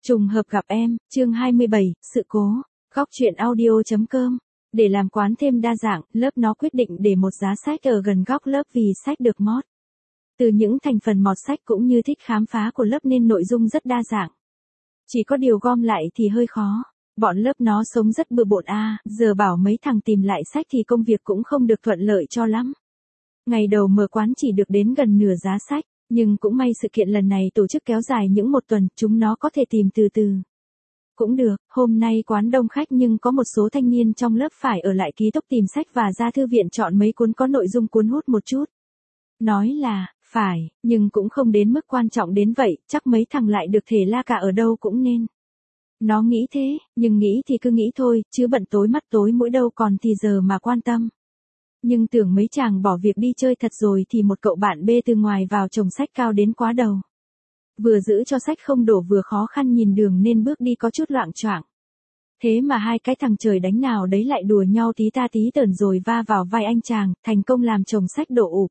Trùng hợp gặp em, chương 27, sự cố. Góc truyện audio.com. Để làm quán thêm đa dạng, lớp nó quyết định để một giá sách ở gần góc lớp vì sách được mót. Từ những thành phần mọt sách cũng như thích khám phá của lớp nên nội dung rất đa dạng. Chỉ có điều gom lại thì hơi khó. Bọn lớp nó sống rất bừa bộn giờ bảo mấy thằng tìm lại sách thì công việc cũng không được thuận lợi cho lắm. Ngày đầu mở quán chỉ được đến gần nửa giá sách. Nhưng cũng may sự kiện lần này tổ chức kéo dài những một tuần, chúng nó có thể tìm từ từ. Cũng được, hôm nay quán đông khách nhưng có một số thanh niên trong lớp phải ở lại ký túc tìm sách và ra thư viện chọn mấy cuốn có nội dung cuốn hút một chút. Nói là, phải, nhưng cũng không đến mức quan trọng đến vậy, chắc mấy thằng lại được thể la cả ở đâu cũng nên. Nó nghĩ thế, nhưng nghĩ thì cứ nghĩ thôi, chứ bận tối mắt tối mũi đâu còn thì giờ mà quan tâm. Nhưng tưởng mấy chàng bỏ việc đi chơi thật rồi thì một cậu bạn bê từ ngoài vào chồng sách cao đến quá đầu. Vừa giữ cho sách không đổ vừa khó khăn nhìn đường nên bước đi có chút loạng choạng. Thế mà hai cái thằng trời đánh nào đấy lại đùa nhau tí ta tí tởn rồi va vào vai anh chàng, thành công làm chồng sách đổ ụp.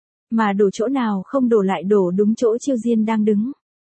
Mà đổ chỗ nào không đổ lại đổ đúng chỗ Chiêu Diên đang đứng.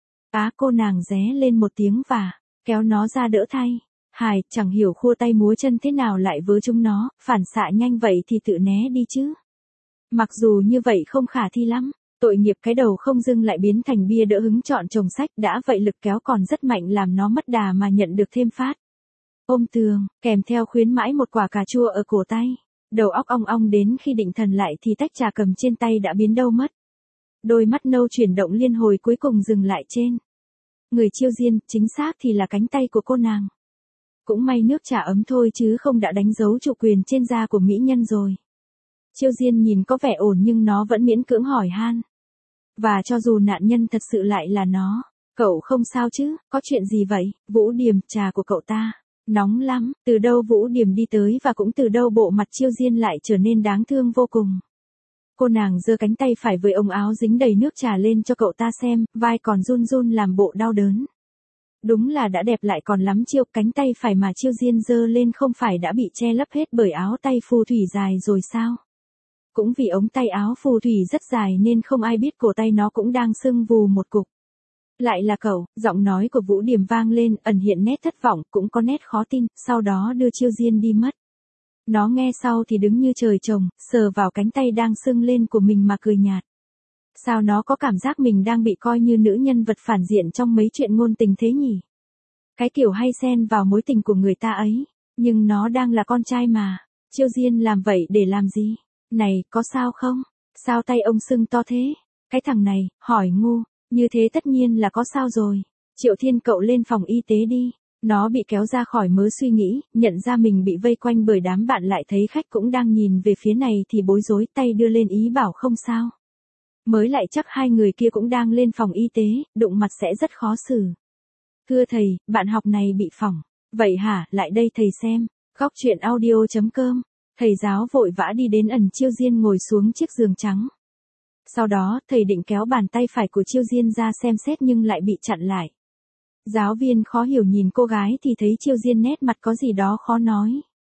Cô nàng ré lên một tiếng và kéo nó ra đỡ thay. Hải, chẳng hiểu khua tay múa chân thế nào lại vớ chúng nó, phản xạ nhanh vậy thì tự né đi chứ. Mặc dù như vậy không khả thi lắm, tội nghiệp cái đầu không dưng lại biến thành bia đỡ hứng chọn chồng sách đã vậy lực kéo còn rất mạnh làm nó mất đà mà nhận được thêm phát. Ôm tường, kèm theo khuyến mãi một quả cà chua ở cổ tay, đầu óc ong ong đến khi định thần lại thì tách trà cầm trên tay đã biến đâu mất. Đôi mắt nâu chuyển động liên hồi cuối cùng dừng lại trên người Chiêu Diên, chính xác thì là cánh tay của cô nàng. Cũng may nước trà ấm thôi chứ không đã đánh dấu chủ quyền trên da của mỹ nhân rồi. Chiêu Diên nhìn có vẻ ổn nhưng nó vẫn miễn cưỡng hỏi han. Và cho dù nạn nhân thật sự lại là nó, cậu không sao chứ, có chuyện gì vậy? Vũ Điềm, trà của cậu ta nóng lắm, từ đâu Vũ Điềm đi tới và cũng từ đâu bộ mặt Chiêu Diên lại trở nên đáng thương vô cùng. Cô nàng giơ cánh tay phải với ống áo dính đầy nước trà lên cho cậu ta xem, vai còn run run làm bộ đau đớn. Đúng là đã đẹp lại còn lắm chiêu, cánh tay phải mà Chiêu Diên giơ lên không phải đã bị che lấp hết bởi áo tay phù thủy dài rồi sao? Cũng vì ống tay áo phù thủy rất dài nên không ai biết cổ tay nó cũng đang sưng vù một cục. Lại là cậu, giọng nói của Vũ Điềm vang lên, ẩn hiện nét thất vọng, cũng có nét khó tin, sau đó đưa Chiêu Diên đi mất. Nó nghe sau thì đứng như trời trồng, sờ vào cánh tay đang sưng lên của mình mà cười nhạt. Sao nó có cảm giác mình đang bị coi như nữ nhân vật phản diện trong mấy chuyện ngôn tình thế nhỉ? Cái kiểu hay xen vào mối tình của người ta ấy, nhưng nó đang là con trai mà. Chiêu Diên làm vậy để làm gì? Này, có sao không? Sao tay ông sưng to thế? Cái thằng này, hỏi ngu, như thế tất nhiên là có sao rồi. Triệu Thiên cậu lên phòng y tế đi. Nó bị kéo ra khỏi mớ suy nghĩ, nhận ra mình bị vây quanh bởi đám bạn lại thấy khách cũng đang nhìn về phía này thì bối rối tay đưa lên ý bảo không sao. Mới lại chắc hai người kia cũng đang lên phòng y tế, đụng mặt sẽ rất khó xử. Thưa thầy, bạn học này bị phỏng. Vậy hả, lại đây thầy xem. Góc truyện audio.com. Thầy giáo vội vã đi đến ẩn Chiêu Diên ngồi xuống chiếc giường trắng. Sau đó, thầy định kéo bàn tay phải của Chiêu Diên ra xem xét nhưng lại bị chặn lại. Giáo viên khó hiểu nhìn cô gái thì thấy Chiêu Diên nét mặt có gì đó khó nói.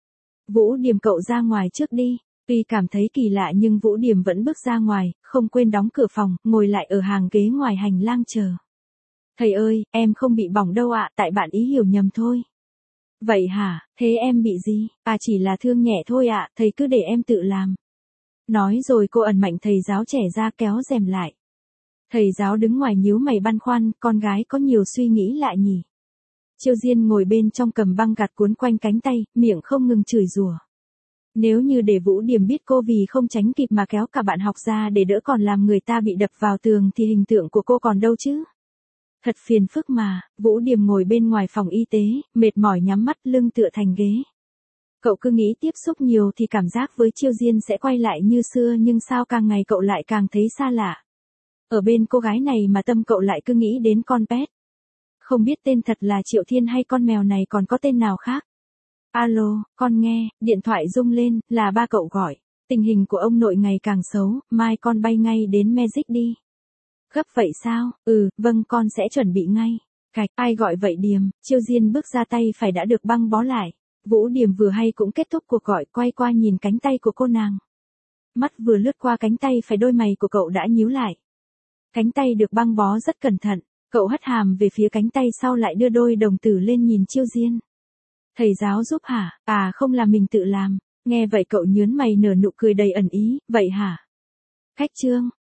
Vũ Điềm cậu ra ngoài trước đi. Tuy cảm thấy kỳ lạ nhưng Vũ Điềm vẫn bước ra ngoài, không quên đóng cửa phòng, ngồi lại ở hàng ghế ngoài hành lang chờ. Thầy ơi, em không bị bỏng đâu ạ, tại bạn ý hiểu nhầm thôi. Vậy hả, thế em bị gì? Chỉ là thương nhẹ thôi ạ, thầy cứ để em tự làm. Nói rồi cô ẩn mạnh thầy giáo trẻ ra kéo rèm lại. Thầy giáo đứng ngoài nhíu mày băn khoăn, con gái có nhiều suy nghĩ lạ nhỉ. Chiêu Diên ngồi bên trong cầm băng gạc cuốn quanh cánh tay, miệng không ngừng chửi rủa. Nếu như để Vũ Điềm biết cô vì không tránh kịp mà kéo cả bạn học ra để đỡ còn làm người ta bị đập vào tường thì hình tượng của cô còn đâu chứ. Thật phiền phức mà. Vũ Điềm ngồi bên ngoài phòng y tế, mệt mỏi nhắm mắt lưng tựa thành ghế. Cậu cứ nghĩ tiếp xúc nhiều thì cảm giác với Chiêu Diên sẽ quay lại như xưa nhưng sao càng ngày cậu lại càng thấy xa lạ. Ở bên cô gái này mà tâm cậu lại cứ nghĩ đến con pet. Không biết tên thật là Triệu Thiên hay con mèo này còn có tên nào khác. Alo, con nghe, điện thoại rung lên, là ba cậu gọi. Tình hình của ông nội ngày càng xấu, mai con bay ngay đến Magic đi. Gấp vậy sao? Vâng con sẽ chuẩn bị ngay. Cạch, ai gọi vậy Điềm? Chiêu Diên bước ra tay phải đã được băng bó lại. Vũ Điềm vừa hay cũng kết thúc cuộc gọi, quay qua nhìn cánh tay của cô nàng. Mắt vừa lướt qua cánh tay phải đôi mày của cậu đã nhíu lại. Cánh tay được băng bó rất cẩn thận. Cậu hất hàm về phía cánh tay sau lại đưa đôi đồng tử lên nhìn Chiêu Diên. Thầy giáo giúp hả? À không, là mình tự làm. Nghe vậy cậu nhớn mày nở nụ cười đầy ẩn ý, vậy hả? Khách Trương,